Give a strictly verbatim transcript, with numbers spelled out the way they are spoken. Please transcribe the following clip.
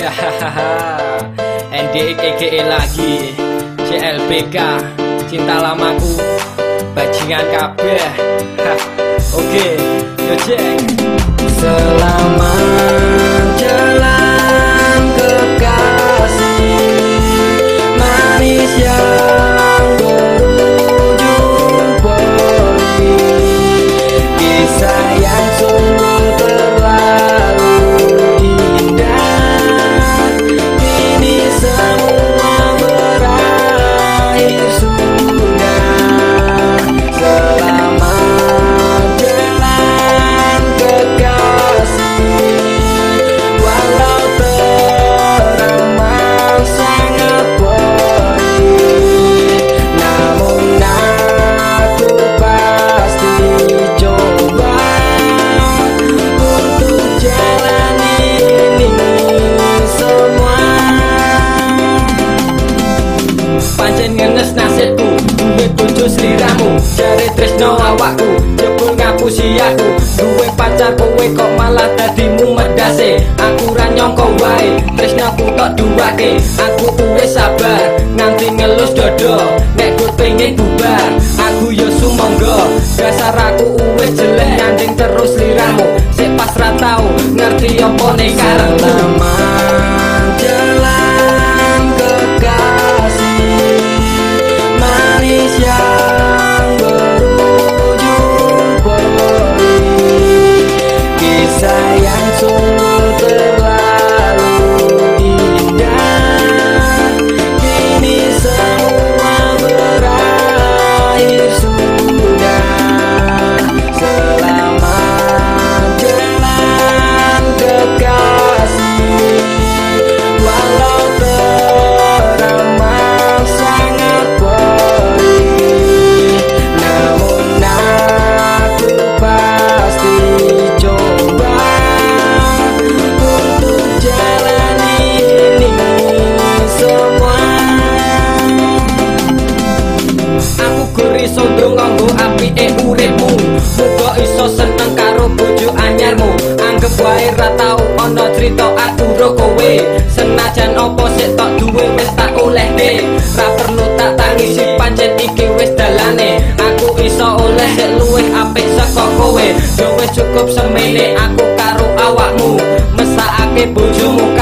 N D X E G E lagi C L B K cinta lamaku bajingan kabeh. Oke, yo cek. Selamat jalan kekasih manis yang berujung peri, kisah yang sungguh terlalu indah, kini semua berakhir sudah. Selamat jalan kekasih, walau teramat sangat perih, namun aku pasti coba untuk jalani ini semua. Pancen ngenes nasibku, duwe bojo sliramu, jare tresno awakku, jebul ngapusi aku. Duwe pacar kowe kok malah dadi mumedase, aku ra nyangka wae tresnaku tok duwake. Aku wis sabar nganti ngelus dodo, nek kowe pengen bubar aku yo sumangga. Dasar aku wis jelek nyanding terus sliramu, sik pas ra tau ngerti apa ning karepku. Selamat jalan kekasih manis yang berujung peri, kisah yang sungguh terlalu indah, kini semua berakhir sudah. Selamat jalan kekasih, walau teramat sangat perih, namun aku pasti coba untuk jalani ini semua. Aku guri sondro nganggo apike uripmu, muga iso seneng karo bojo anyarmu. Anggep wae ra tau ana crita aku ro kowe, senajan apa sik tok duwe wis tak olehne. Ra perlu tak tangisi pancen iki wis dalane, aku iso oleh sik luwih apik saka kowe. Yo wis cukup semene aku karo awakmu, mesakake bojomu